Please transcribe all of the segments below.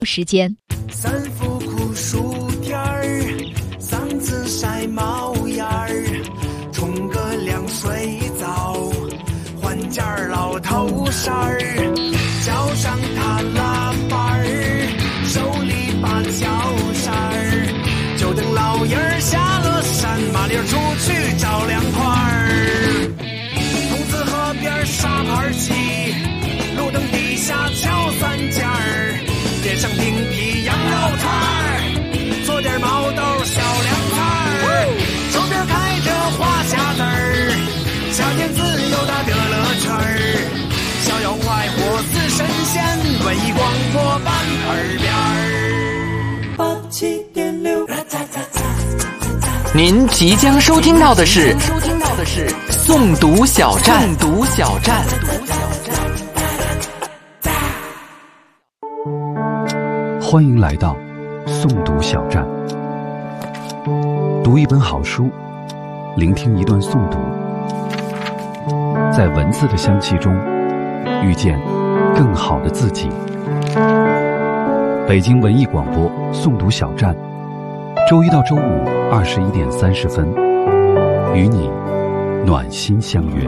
时间。 三伏酷暑天儿，嗓子晒冒烟儿，冲个凉水澡，换件老头衫儿，脚上踏喇叭儿，手里把脚扇儿，就等老爷儿下了山，麻溜出去找凉快儿。公子河边沙盘棋，路灯底下敲三尖儿，点上冰皮羊肉串儿，做点毛豆小凉菜儿，手边开着花匣子儿，夏天自由的乐乐圈儿，逍遥快活似神仙，文艺广播伴耳边儿。87.6， 您即将收听到的是诵读小站。 欢迎来到诵读小站，读一本好书，聆听一段诵读，在文字的香气中遇见更好的自己。北京文艺广播诵读小站，周一到周五21点30分，与你暖心相约。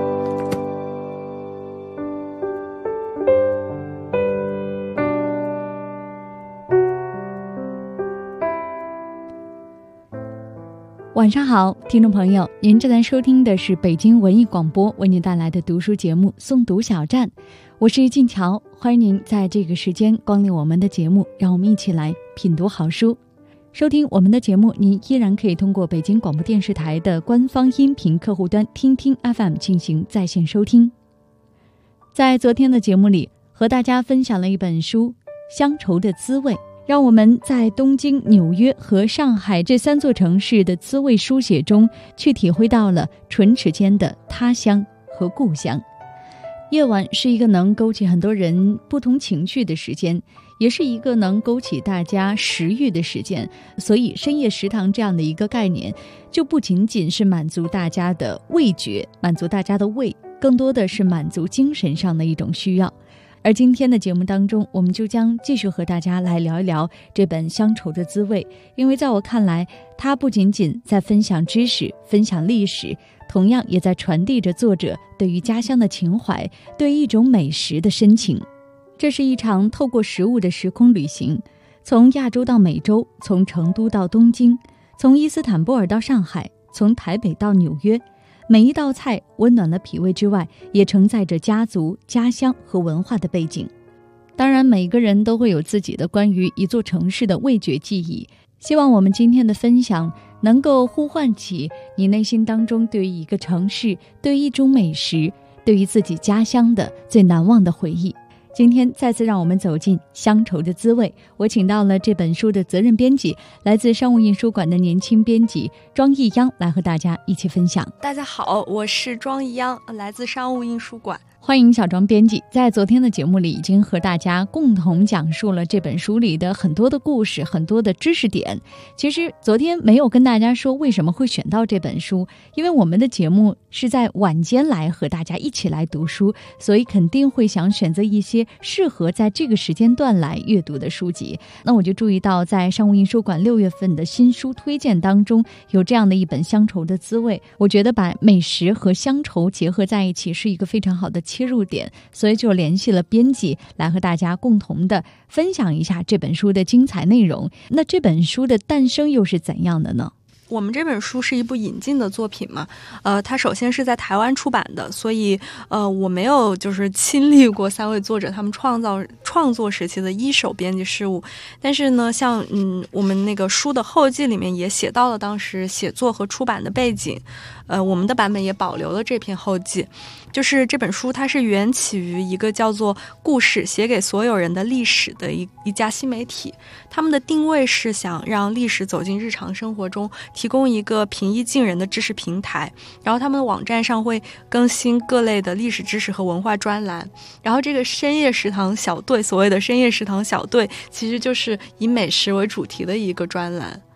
晚上好，听众朋友，您正在收听的是北京文艺广播为您带来的读书节目《诵读小站》，我是静乔，欢迎您在这个时间光临我们的节目，让我们一起来品读好书。收听我们的节目，您依然可以通过北京广播电视台的官方音频客户端听听 FM 进行在线收听。在昨天的节目里，和大家分享了一本书《乡愁的滋味》，让我们在东京、纽约和上海这三座城市的滋味书写中，去体会到了唇齿间的他乡和故乡。夜晚是一个能勾起很多人不同情绪的时间，也是一个能勾起大家食欲的时间，所以深夜食堂这样的一个概念，就不仅仅是满足大家的味觉，满足大家的胃，更多的是满足精神上的一种需要。而今天的节目当中，我们就将继续和大家来聊一聊这本《乡愁的滋味》，因为在我看来，它不仅仅在分享知识、分享历史，同样也在传递着作者对于家乡的情怀，对一种美食的深情。这是一场透过食物的时空旅行，从亚洲到美洲，从成都到东京，从伊斯坦布尔到上海，从台北到纽约。每一道菜温暖了脾胃之外，也承载着家族、家乡和文化的背景。当然，每个人都会有自己的关于一座城市的味觉记忆。希望我们今天的分享能够呼唤起你内心当中对于一个城市、对于一种美食、对于自己家乡的最难忘的回忆。今天再次让我们走进乡愁的滋味，我请到了这本书的责任编辑，来自商务印书馆的年轻编辑庄艺央，来和大家一起分享。 大家好，我是庄艺央，来自商务印书馆。 欢迎小庄编辑。在昨天的节目里，已经和大家共同讲述了这本书里的很多的故事，很多的知识点。其实昨天没有跟大家说为什么会选到这本书，因为我们的节目是在晚间来和大家一起来读书，所以肯定会想选择一些适合在这个时间段来阅读的书籍。那我就注意到在商务印书馆6月份的新书推荐当中，有这样的一本《乡愁的滋味》，我觉得把美食和乡愁结合在一起是一个非常好的切入点，所以就联系了编辑来和大家共同的分享一下这本书的精彩内容。那这本书的诞生又是怎样的呢？ 我们这本书是一部引进的作品嘛，它首先是在台湾出版的，所以我没有就是亲历过3位作者他们创作时期的一手编辑事务，但是呢，像我们那个书的后记里面也写到了当时写作和出版的背景，我们的版本也保留了这篇后记。就是这本书它是缘起于一个叫做故事写给所有人的历史的一家新媒体，他们的定位是想让历史走进日常生活中，提供一个平易近人的知识平台，然后他们的网站上会更新各类的历史知识和文化专栏，然后这个深夜食堂小队，所谓的深夜食堂小队其实就是以美食为主题的一个专栏。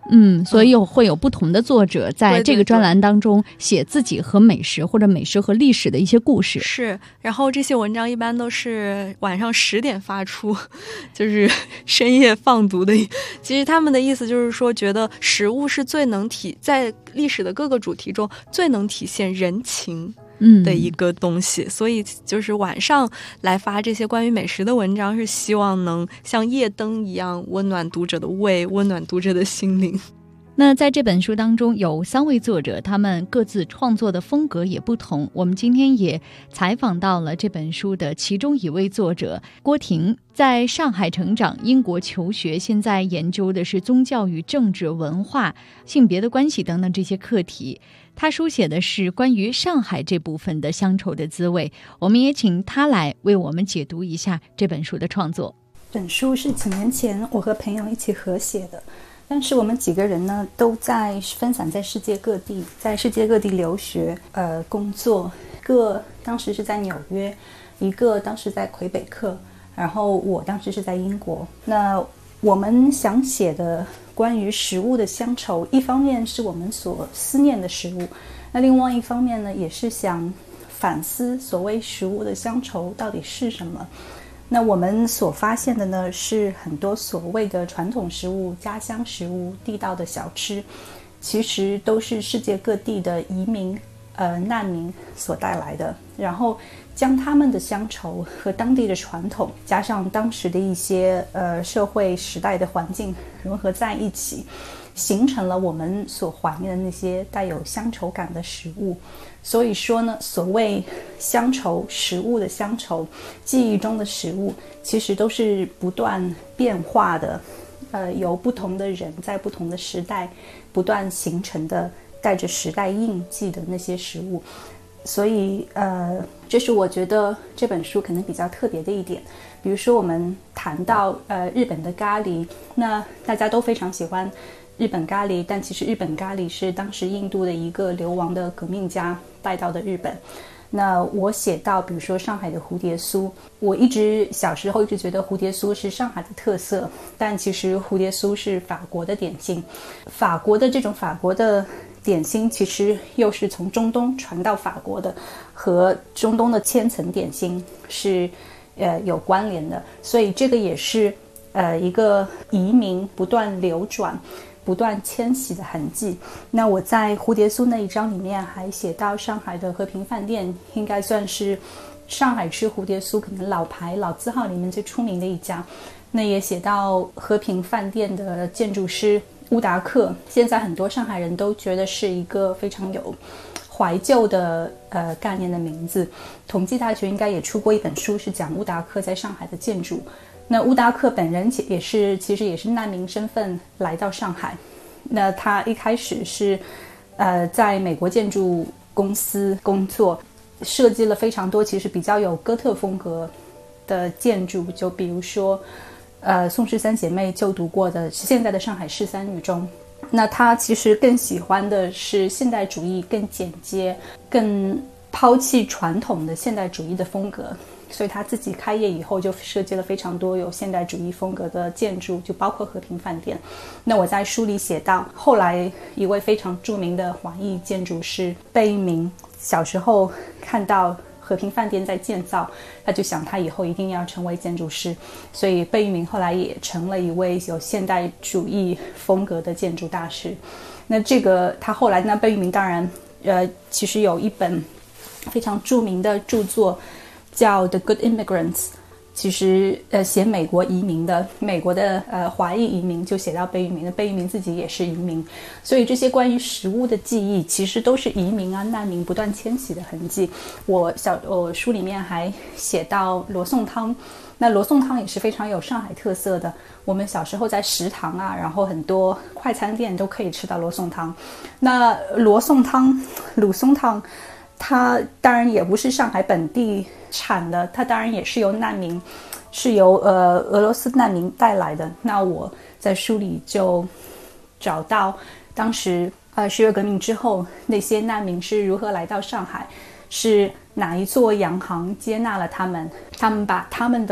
所以会有不同的作者在这个专栏当中写自己和美食或者美食和历史的一些故事。 是，然后这些文章一般都是晚上10点发出，就是深夜放读的。其实他们的意思就是说，觉得食物是最能在历史的各个主题中最能体现人情的一个东西，所以就是晚上来发这些关于美食的文章，是希望能像夜灯一样温暖读者的胃，温暖读者的心灵。 那在这本书当中有3位作者，他们各自创作的风格也不同。我们今天也采访到了这本书的其中一位作者郭婷，在上海成长，英国求学，现在研究的是宗教与政治、文化、性别的关系等等这些课题。他书写的是关于上海这部分的乡愁的滋味。我们也请他来为我们解读一下这本书的创作。 本书是几年前我和朋友一起合写的，但是我们几个人呢都分散在世界各地，留学工作，当时是在纽约，一个当时在魁北克，然后我当时是在英国。那我们想写的关于食物的乡愁，一方面是我们所思念的食物，那另外一方面呢也是想反思所谓食物的乡愁到底是什么。那我们所发现的呢，是很多所谓的传统食物、家乡食物、地道的小吃，其实都是世界各地的移民、难民所带来的。然后将他们的乡愁和当地的传统，加上当时的一些社会时代的环境融合在一起，形成了我们所怀念的那些带有乡愁感的食物。所以说呢，所谓乡愁，食物的乡愁，记忆中的食物，其实都是不断变化的，由不同的人在不同的时代不断形成的，带着时代印记的那些食物。所以这是我觉得这本书可能比较特别的一点。比如说我们谈到日本的咖喱，那大家都非常喜欢日本咖喱，但其实日本咖喱是当时印度的一个流亡的革命家带到的日本。那我写到比如说上海的蝴蝶酥，我小时候一直觉得蝴蝶酥是上海的特色，但其实蝴蝶酥是法国的点心。法国的点心其实又是从中东传到法国的，和中东的千层点心是有关联的。所以这个也是一个移民不断流转不断迁徙的痕迹。那我在蝴蝶酥那一章里面还写到上海的和平饭店，应该算是上海吃蝴蝶酥可能老牌老字号里面最出名的一家。那也写到和平饭店的建筑师乌达克，现在很多上海人都觉得是一个非常有怀旧的概念的名字。同济大学应该也出过一本书是讲乌达克在上海的建筑。那乌达克本人其实也是难民身份来到上海。那他一开始是在美国建筑公司工作，设计了非常多其实比较有哥特风格的建筑，就比如说宋氏三姐妹就读过的现在的上海市三女中。那他其实更喜欢的是现代主义，更简洁更抛弃传统的现代主义的风格。所以他自己开业以后就设计了非常多有现代主义风格的建筑，就包括和平饭店。那我在书里写到，后来一位非常著名的华裔建筑师贝聿铭，小时候看到和平饭店在建造，他就想他以后一定要成为建筑师，所以贝聿铭后来也成了一位有现代主义风格的建筑大师。那这个他后来呢，贝聿铭当然其实有一本非常著名的著作叫 The Good Immigrants， 其实写美国移民的，美国的华裔移民，就写到贝聿铭的，贝聿铭自己也是移民。所以这些关于食物的记忆其实都是移民啊难民不断迁徙的痕迹。我书里面还写到罗宋汤，那罗宋汤也是非常有上海特色的，我们小时候在食堂啊，然后很多快餐店都可以吃到罗宋汤。那罗宋汤、鲁松汤它当然也不是上海本地产的，它当然也是由难民，是由俄罗斯难民带来的。那我在书里就找到当时十月革命之后那些难民是如何来到上海，是哪一座洋行接纳了他们，他们把他们的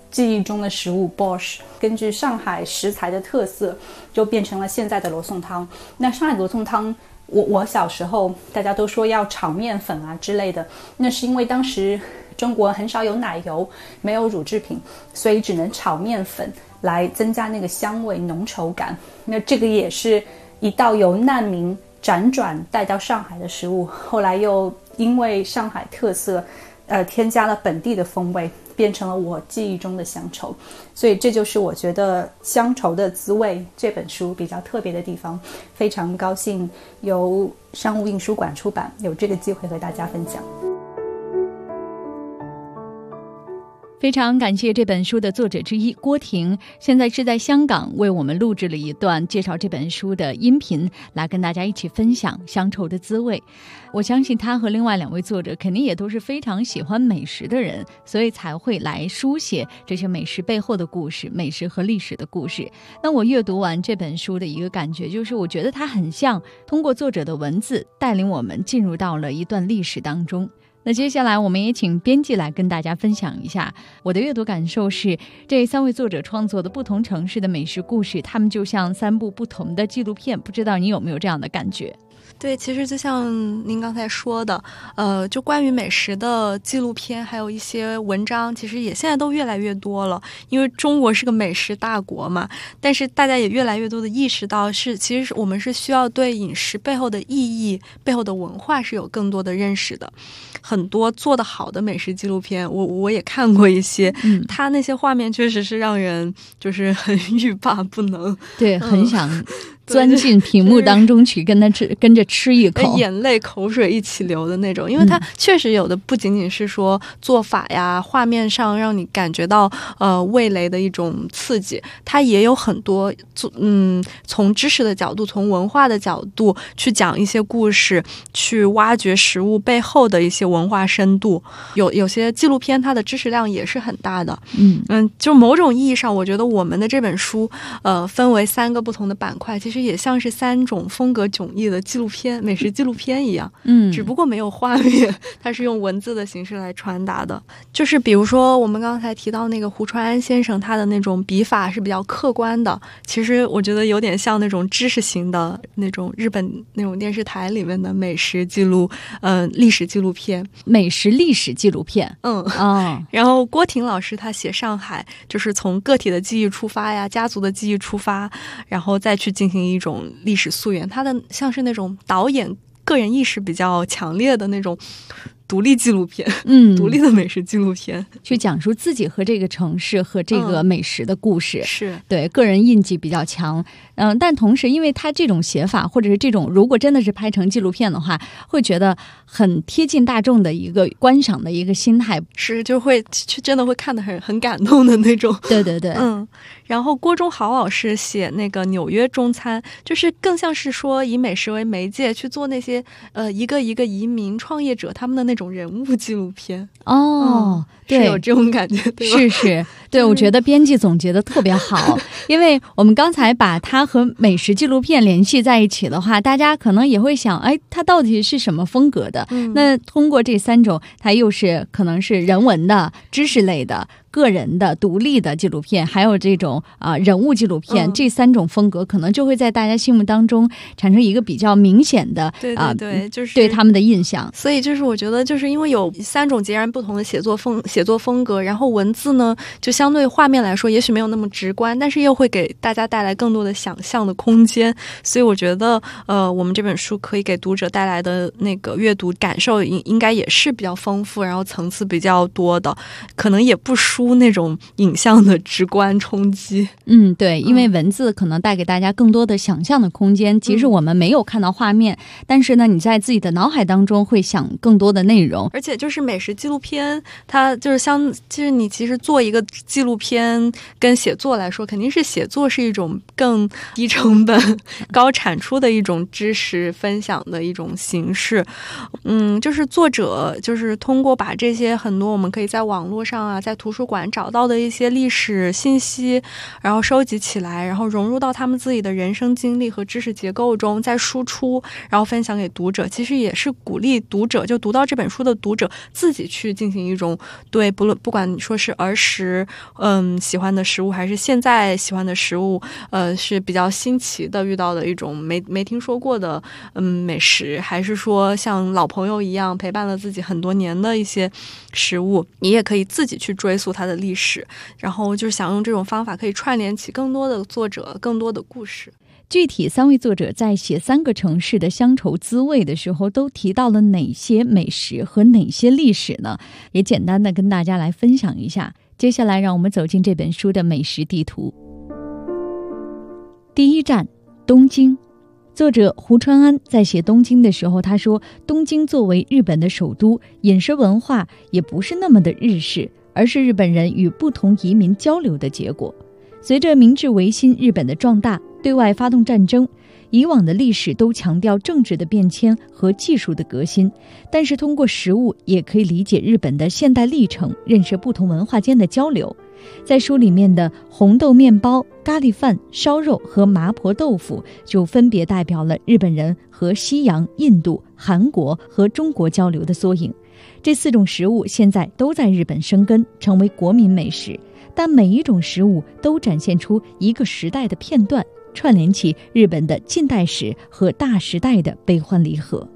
记忆中的食物 Borscht， 根据上海食材的特色就变成了现在的罗宋汤。那上海罗宋汤我小时候大家都说要炒面粉啊之类的，那是因为当时中国很少有奶油，没有乳制品，所以只能炒面粉来增加那个香味浓稠感。那这个也是一道由难民辗转带到上海的食物，后来又因为上海特色添加了本地的风味，变成了我记忆中的乡愁。所以这就是我觉得《乡愁的滋味》这本书比较特别的地方，非常高兴由商务印书馆出版，有这个机会和大家分享。 非常感谢这本书的作者之一郭婷，现在是在香港为我们录制了一段介绍这本书的音频，来跟大家一起分享乡愁的滋味。我相信他和另外2位作者肯定也都是非常喜欢美食的人，所以才会来书写这些美食背后的故事，美食和历史的故事。那我阅读完这本书的一个感觉就是，我觉得它很像通过作者的文字带领我们进入到了一段历史当中。那接下来我们也请编辑来跟大家分享一下我的阅读感受是，这3位作者创作的不同城市的美食故事，他们就像3部不同的纪录片，不知道你有没有这样的感觉？ 对，其实就像您刚才说的，就关于美食的纪录片，还有一些文章，其实也现在都越来越多了。因为中国是个美食大国嘛，但是大家也越来越多的意识到其实我们是需要对饮食背后的意义、背后的文化是有更多的认识的。很多做得好的美食纪录片，我也看过一些，它那些画面确实是让人就是很欲罢不能， 对，很想钻进屏幕当中去跟着吃一口， 眼泪口水一起流的那种。因为它确实有的不仅仅是说做法呀，画面上让你感觉到味蕾的一种刺激，它也有很多从知识的角度，从文化的角度去讲一些故事，去挖掘食物背后的一些文化深度。有些纪录片它的知识量也是很大的。就某种意义上，我觉得我们的这本书分为3个不同的板块，其实也像是3种风格迥异的纪录片，美食纪录片一样。只不过没有画面，它是用文字的形式来传达的。就是比如说我们刚才提到那个胡传安先生，他的那种笔法是比较客观的，其实我觉得有点像那种知识型的那种日本那种电视台里面的美食记录历史纪录片， 美食历史纪录片。 然后郭婷老师他写上海，就是从个体的记忆出发呀，家族的记忆出发，然后再去进行一种历史溯源。他的像是那种导演个人意识比较强烈的那种独立纪录片，独立的美食纪录片， 去讲述自己和这个城市和这个美食的故事， 是对个人印记比较强。但同时因为他这种写法，或者是这种如果真的是拍成纪录片的话，会觉得很贴近大众的一个观赏的一个心态， 是就会真的会看得很感动的那种。 对对对。 然后郭忠豪老师写那个纽约中餐，就是更像是说以美食为媒介去做那些一个一个移民创业者他们的那种人物纪录片。对，是有这种感觉，对吧？ 是，对，我觉得编辑总结的特别好。因为我们刚才把它和美食纪录片联系在一起的话，大家可能也会想，它到底是什么风格的？那通过这3种，它又是可能是人文的、知识类的、个人的、独立的纪录片，还有这种人物纪录片，这3种风格可能就会在大家心目当中产生一个比较明显的就是对他们的印象。 所以就是我觉得就是因为有3种截然不同的写作风格，然后文字呢就相对画面来说也许没有那么直观，但是又会给大家带来更多的想象的空间。所以我觉得我们这本书可以给读者带来的那个阅读感受应该也是比较丰富，然后层次比较多的，可能也不输那种影像的直观冲击。 对，因为文字可能带给大家更多的想象的空间，即使我们没有看到画面，但是呢你在自己的脑海当中会想更多的内容。 而且就是美食纪录片它就是你其实做一个纪录片跟写作来说，肯定是写作是一种更低成本高产出的一种知识分享的一种形式。就是作者就是通过把这些很多我们可以在网络上啊，在图书馆找到的一些历史信息，然后收集起来，然后融入到他们自己的人生经历和知识结构中，再输出，然后分享给读者。其实也是鼓励读者，就读到这本书的读者自己去进行一种对不管你说是儿时喜欢的食物，还是现在喜欢的食物，是比较新奇的遇到的一种没听说过的美食，还是说像老朋友一样陪伴了自己很多年的一些食物，你也可以自己去追溯它的历史，然后就是想用这种方法可以串联起更多的作者，更多的故事。 具体3位作者在写3个城市的乡愁滋味的时候，都提到了哪些美食和哪些历史呢？也简单的跟大家来分享一下。接下来让我们走进这本书的美食地图。第一站，东京。作者胡川安在写东京的时候，他说，东京作为日本的首都，饮食文化也不是那么的日式，而是日本人与不同移民交流的结果。随着明治维新日本的壮大，对外发动战争，以往的历史都强调政治的变迁和技术的革新，但是通过食物也可以理解日本的现代历程，认识不同文化间的交流。在书里面的红豆面包、咖喱饭、烧肉和麻婆豆腐就分别代表了日本人和西洋、印度、韩国和中国交流的缩影。这4种食物现在都在日本生根，成为国民美食，但每一种食物都展现出一个时代的片段，串联起日本的近代史和大时代的悲欢离合。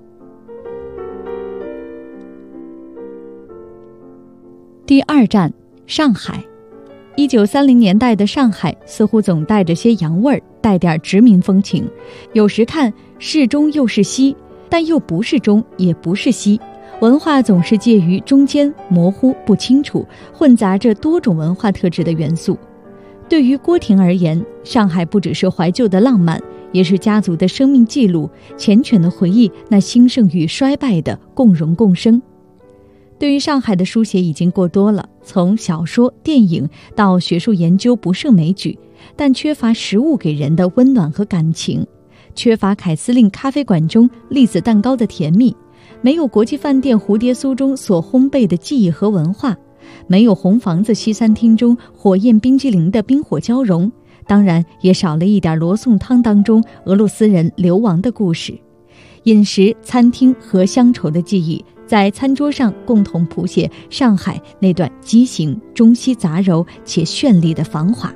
第二站，上海。1930年代的上海似乎总带着些洋味儿，带点殖民风情，有时看是中又是西，但又不是中也不是西，文化总是介于中间，模糊不清楚，混杂着多种文化特质的元素。对于郭婷而言，上海不只是怀旧的浪漫，也是家族的生命记录，缱绻的回忆那兴盛与衰败的共荣共生。对于上海的书写已经过多了，从小说、电影到学术研究不胜枚举，但缺乏食物给人的温暖和感情，缺乏凯司令咖啡馆中栗子蛋糕的甜蜜，没有国际饭店蝴蝶酥中所烘焙的记忆和文化，没有红房子西餐厅中火焰冰激凌的冰火交融，当然也少了一点罗宋汤当中俄罗斯人流亡的故事。饮食、餐厅和乡愁的记忆在餐桌上共同谱写上海那段畸形、中西杂糅且绚丽的繁华。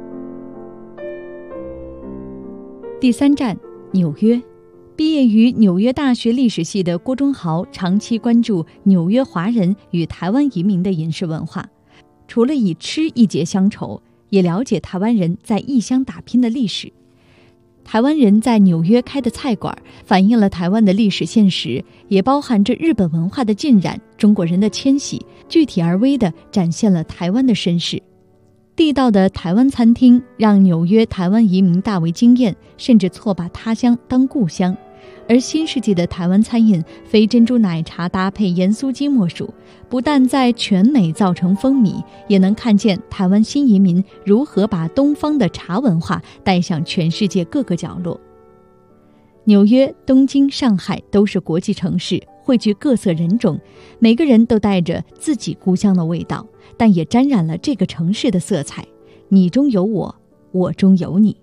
第三站，纽约。毕业于纽约大学历史系的郭忠豪长期关注纽约华人与台湾移民的饮食文化，除了以吃一结乡愁，也了解台湾人在异乡打拼的历史。台湾人在纽约开的菜馆反映了台湾的历史现实，也包含着日本文化的浸染、中国人的迁徙，具体而微地展现了台湾的身世。地道的台湾餐厅让纽约台湾移民大为惊艳，甚至错把他乡当故乡。而新世纪的台湾餐饮非珍珠奶茶搭配盐酥鸡莫属，不但在全美造成风靡，也能看见台湾新移民如何把东方的茶文化带向全世界各个角落。纽约、东京、上海都是国际城市，汇聚各色人种，每个人都带着自己故乡的味道，但也沾染了这个城市的色彩。你中有我，我中有你。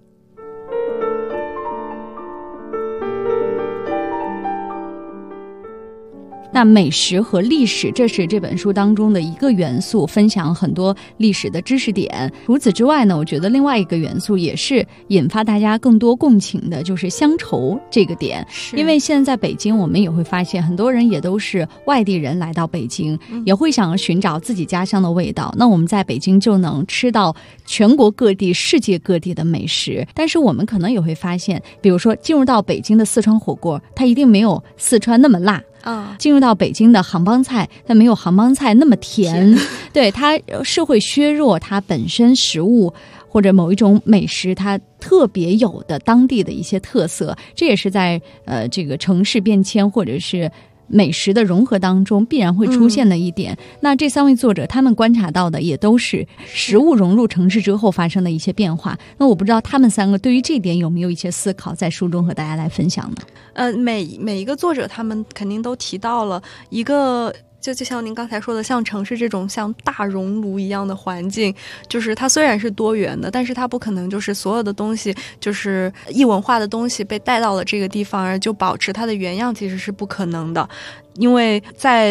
那美食和历史，这是这本书当中的一个元素，分享很多历史的知识点。除此之外呢，我觉得另外一个元素也是引发大家更多共情的，就是乡愁这个点。因为现在在北京，我们也会发现很多人也都是外地人来到北京，也会想寻找自己家乡的味道。那我们在北京就能吃到全国各地、世界各地的美食，但是我们可能也会发现，比如说进入到北京的四川火锅，它一定没有四川那么辣。进入到北京的杭帮菜，它没有杭帮菜那么甜，对，它是会削弱它本身食物或者某一种美食它特别有的当地的一些特色。这也是在这个城市变迁或者是美食的融合当中必然会出现的一点。那这3位作者他们观察到的也都是食物融入城市之后发生的一些变化。那我不知道他们3个对于这点有没有一些思考，在书中和大家来分享呢？ 每一个作者他们肯定都提到了一个，就像您刚才说的，像城市这种像大熔炉一样的环境，就是它虽然是多元的，但是它不可能就是所有的东西，就是异文化的东西被带到了这个地方而就保持它的原样，其实是不可能的。因为在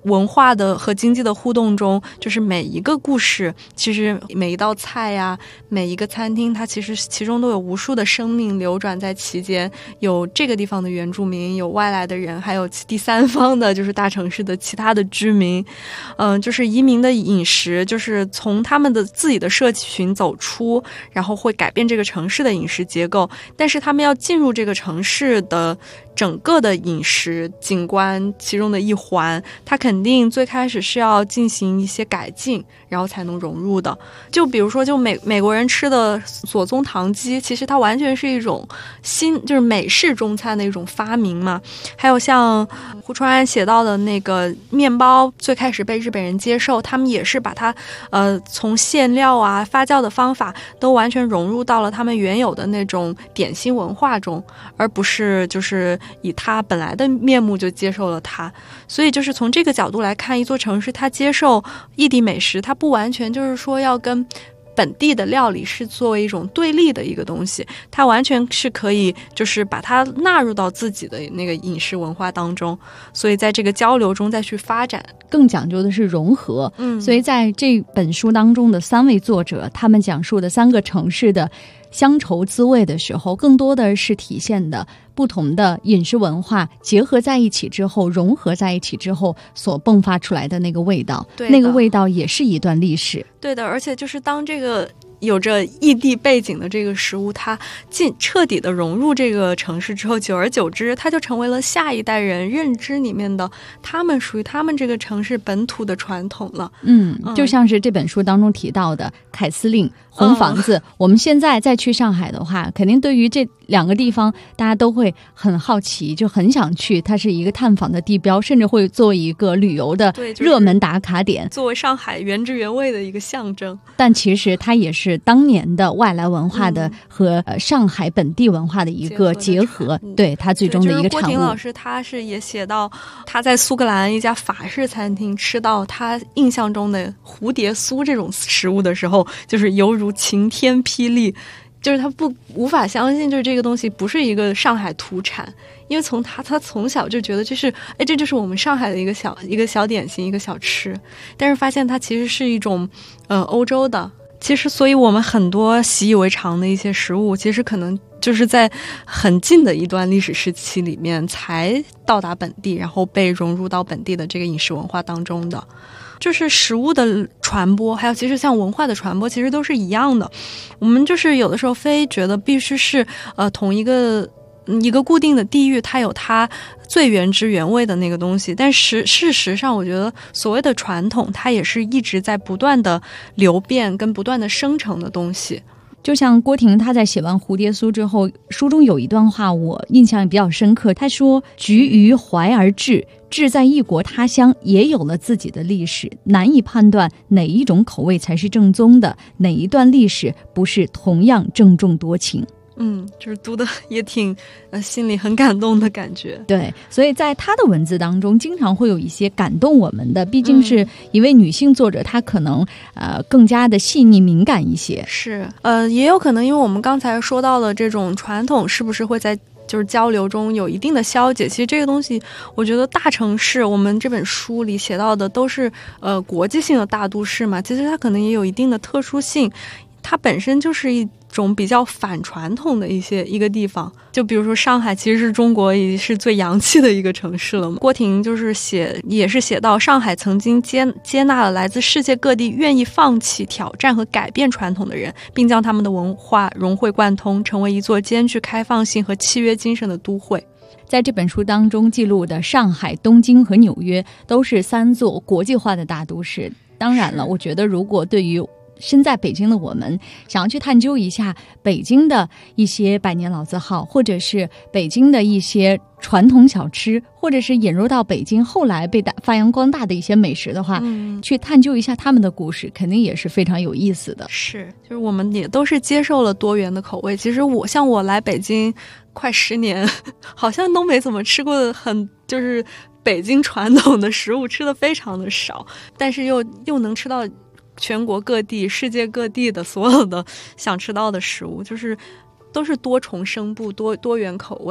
文化的和经济的互动中，就是每一个故事，其实每一道菜呀，每一个餐厅，它其实其中都有无数的生命流转在其间，有这个地方的原住民，有外来的人，还有第三方的，就是大城市的其他的居民。就是移民的饮食，就是从他们的自己的社群走出，然后会改变这个城市的饮食结构，但是他们要进入这个城市的整个的饮食景观其中的一环，它肯定最开始是要进行一些改进，然后才能融入的。就比如说，就美国人吃的左宗棠鸡，其实它完全是一种就是美式中餐的一种发明嘛。还有像胡传安写到的那个面包，最开始被日本人接受，他们也是把它从馅料啊发酵的方法都完全融入到了他们原有的那种点心文化中，而不是就是以它本来的面目就接受了它。所以就是从这个角度来看，一座城市它接受异地美食，它不完全就是说要跟本地的料理是作为一种对立的一个东西，它完全是可以就是把它纳入到自己的那个饮食文化当中，所以在这个交流中再去发展， 更讲究的是融合。所以在这本书当中的3位作者，他们讲述的3个城市的乡愁滋味的时候，更多的是体现的不同的饮食文化结合在一起之后，融合在一起之后所迸发出来的那个味道，那个味道也是一段历史。 对的，而且就是当这个有着异地背景的这个食物，它彻底的融入这个城市之后，久而久之，它就成为了下一代人认知里面的他们属于他们这个城市本土的传统了。 就像是这本书当中提到的凯司令、红房子，我们现在再去上海的话，肯定对于这2个地方大家都会很好奇，就很想去，它是一个探访的地标，甚至会作为一个旅游的热门打卡点， 作为上海原汁原味的一个象征。 但其实它也是当年的外来文化的和上海本地文化的一个结合，对它最终的一个产物。 郭婷老师他是也写到，他在苏格兰一家法式餐厅吃到他印象中的蝴蝶酥这种食物的时候，就是犹如晴天霹雳，就是他无法相信，就是这个东西不是一个上海土产，因为他从小就觉得这就是我们上海的一个小点心，一个小吃，但是发现它其实是一种欧洲的。其实所以我们很多习以为常的一些食物，其实可能就是在很近的一段历史时期里面才到达本地，然后被融入到本地的这个饮食文化当中的。就是食物的传播，还有其实像文化的传播，其实都是一样的。我们就是有的时候非觉得必须是同一个固定的地域，它有它最原汁原味的那个东西，但事实上我觉得所谓的传统，它也是一直在不断的流变跟不断的生成的东西。 就像郭婷她在写完蝴蝶酥之后，书中有一段话我印象也比较深刻，她说局于怀而至，志在异国他乡，也有了自己的历史，难以判断哪一种口味才是正宗的，哪一段历史不是同样郑重多情。 就是读的也挺心里很感动的感觉。 对，所以在他的文字当中经常会有一些感动我们的，毕竟是一位女性作者，她可能更加的细腻敏感一些。 是也有可能因为我们刚才说到的这种传统是不是会在就是交流中有一定的消解，其实这个东西我觉得大城市，我们这本书里写到的都是国际性的大都市嘛，其实它可能也有一定的特殊性，它本身就是一种比较反传统的一个地方。就比如说上海其实是中国也是最洋气的一个城市了嘛。郭婷就是也是写到上海曾经接纳了来自世界各地愿意放弃挑战和改变传统的人，并将他们的文化融会贯通，成为一座兼具开放性和契约精神的都会。 在这本书当中记录的上海、东京和纽约都是3座国际化的大都市。当然了，我觉得如果对于身在北京的我们想要去探究一下北京的一些百年老字号，或者是北京的一些传统小吃，或者是引入到北京后来被发扬光大的一些美食的话，去探究一下他们的故事，肯定也是非常有意思的。 是，就是我们也都是接受了多元的口味。其实我来北京快10年，好像都没怎么吃过就是北京传统的食物，吃的非常的少，但是又能吃到全国各地、世界各地的所有的想吃到的食物，就是都是多重声部、多元口味。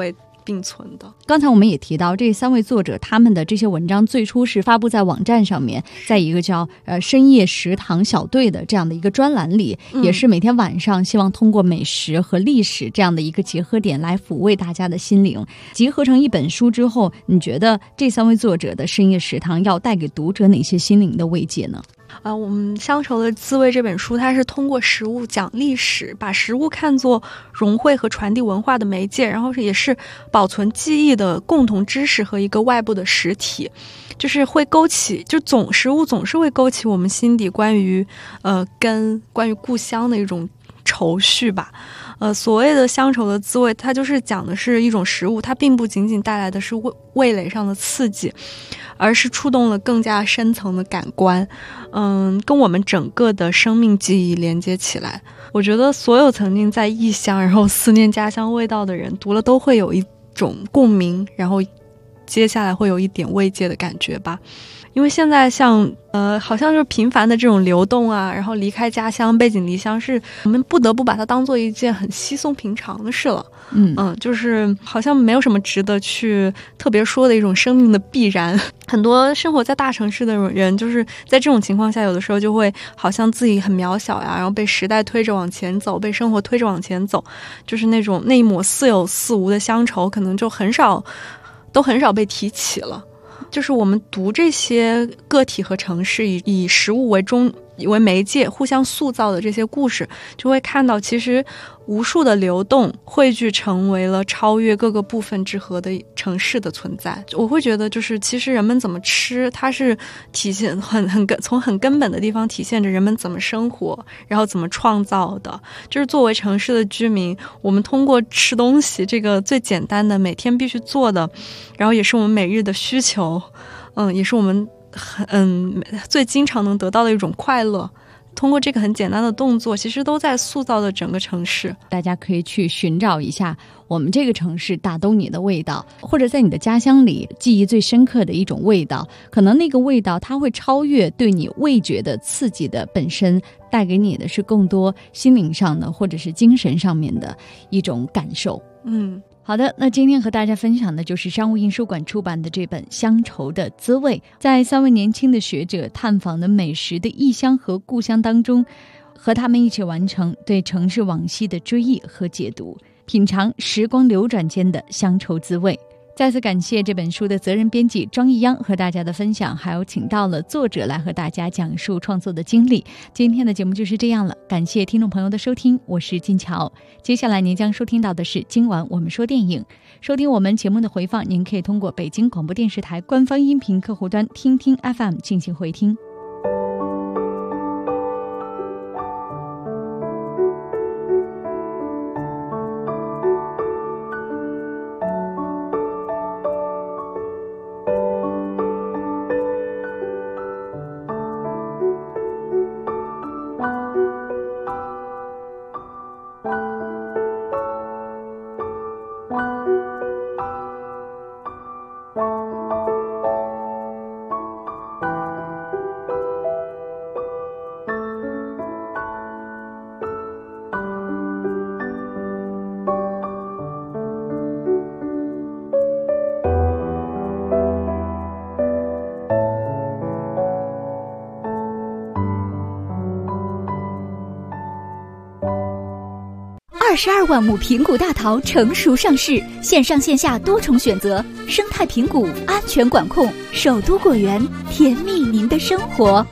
并存的。 刚才我们也提到，这3位作者他们的这些文章最初是发布在网站上面，在一个叫深夜食堂小队的这样的一个专栏里，也是每天晚上希望通过美食和历史这样的一个结合点来抚慰大家的心灵。集合成一本书之后，你觉得这3位作者的深夜食堂要带给读者哪些心灵的慰藉呢？ 我们《乡愁的滋味》这本书，它是通过食物讲历史，把食物看作融汇和传递文化的媒介，然后也是保存记忆的共同知识和一个外部的实体，就是会勾起，食物总是会勾起我们心底关于关于故乡的一种愁绪吧。所谓的乡愁的滋味，它就是讲的是一种食物，它并不仅仅带来的是味蕾上的刺激，而是触动了更加深层的感官，跟我们整个的生命记忆连接起来。我觉得所有曾经在异乡然后思念家乡味道的人，读了都会有一种共鸣，然后接下来会有一点慰藉的感觉吧。因为现在好像就是频繁的这种流动啊，然后离开家乡，背井离乡，是我们不得不把它当做一件很稀松平常的事了。就是好像没有什么值得去特别说的一种生命的必然。很多生活在大城市的人，就是在这种情况下，有的时候就会好像自己很渺小呀，然后被时代推着往前走，被生活推着往前走，就是那一抹似有似无的乡愁，可能就很少被提起了。就是我们读这些个体和城市以食物为媒介互相塑造的这些故事，就会看到其实无数的流动汇聚成为了超越各个部分之和的城市的存在。我会觉得就是其实人们怎么吃，它是体现从很根本的地方体现着人们怎么生活，然后怎么创造的。就是作为城市的居民，我们通过吃东西这个最简单的每天必须做的，然后也是我们每日的需求，也是我们最经常能得到的一种快乐。通过这个很简单的动作，其实都在塑造的整个城市。 大家可以去寻找一下我们这个城市打动你的味道，或者在你的家乡里记忆最深刻的一种味道，可能那个味道它会超越对你味觉的刺激的本身，带给你的是更多心灵上的或者是精神上面的一种感受。好的，那今天和大家分享的就是商务印书馆出版的这本《乡愁的滋味》，在3位年轻的学者探访的美食的异乡和故乡当中，和他们一起完成对城市往昔的追忆和解读，品尝时光流转间的乡愁滋味。再次感谢这本书的责任编辑庄一央和大家的分享，还有请到了作者来和大家讲述创作的经历。今天的节目就是这样了，感谢听众朋友的收听，我是金乔。接下来您将收听到的是今晚我们说电影。收听我们节目的回放，您可以通过北京广播电视台官方音频客户端听听 FM 进行回听。 22万亩平谷大桃成熟上市，线上线下多重选择，生态平谷，安全管控，首都果园，甜蜜您的生活。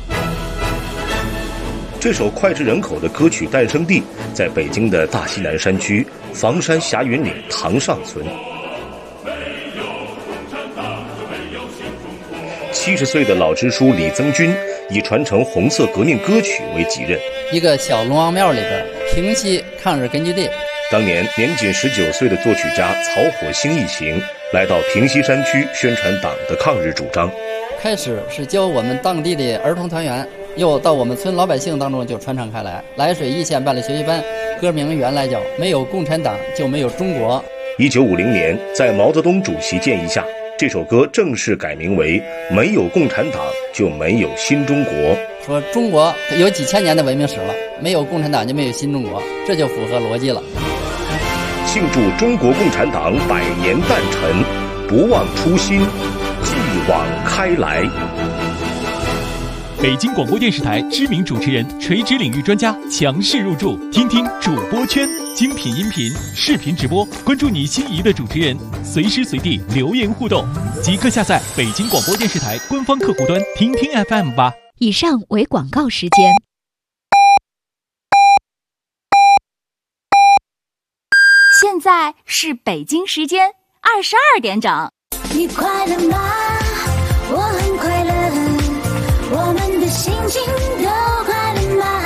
这首脍炙人口的歌曲诞生地在北京的大西南山区房山霞云岭塘上村。70岁的老支书李增军以传承红色革命歌曲为己任， 一个小龙王庙里边平西抗日根据地。 当年年仅19岁的作曲家曹火星一行来到平西山区宣传党的抗日主张。 开始是教我们当地的儿童团员，又到我们村老百姓当中就传唱开来。涞水一线办了学习班，歌名原来叫没有共产党就没有中国。 1950年在毛泽东主席建议下，这首歌正式改名为没有共产党就没有新中国。 说中国有几千年的文明史了，没有共产党就没有新中国，这就符合逻辑了。 庆祝中国共产党100年诞辰，不忘初心，继往开来。 北京广播电视台知名主持人、垂直领域专家强势入驻，听听主播圈，精品音频、视频直播，关注你心仪的主持人，随时随地留言互动，即刻下载北京广播电视台官方客户端听听 FM 吧。 以上为广告时间。现在是北京时间22点整。 你快乐吗？我很快乐，我们的心情都快乐吗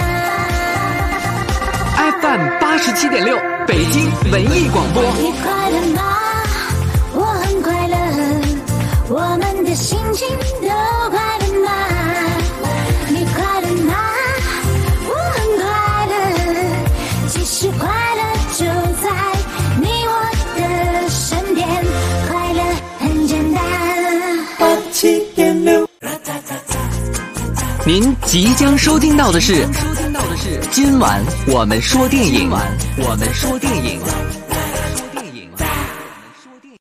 ？FM 87.6，北京文艺广播。 你快乐吗？我很快乐，我们的心情都快乐吗？你快乐吗？我很快乐，其实快乐就在你我的身边，快乐很简单。87.6， 您即将收听到的是今晚我们说电影。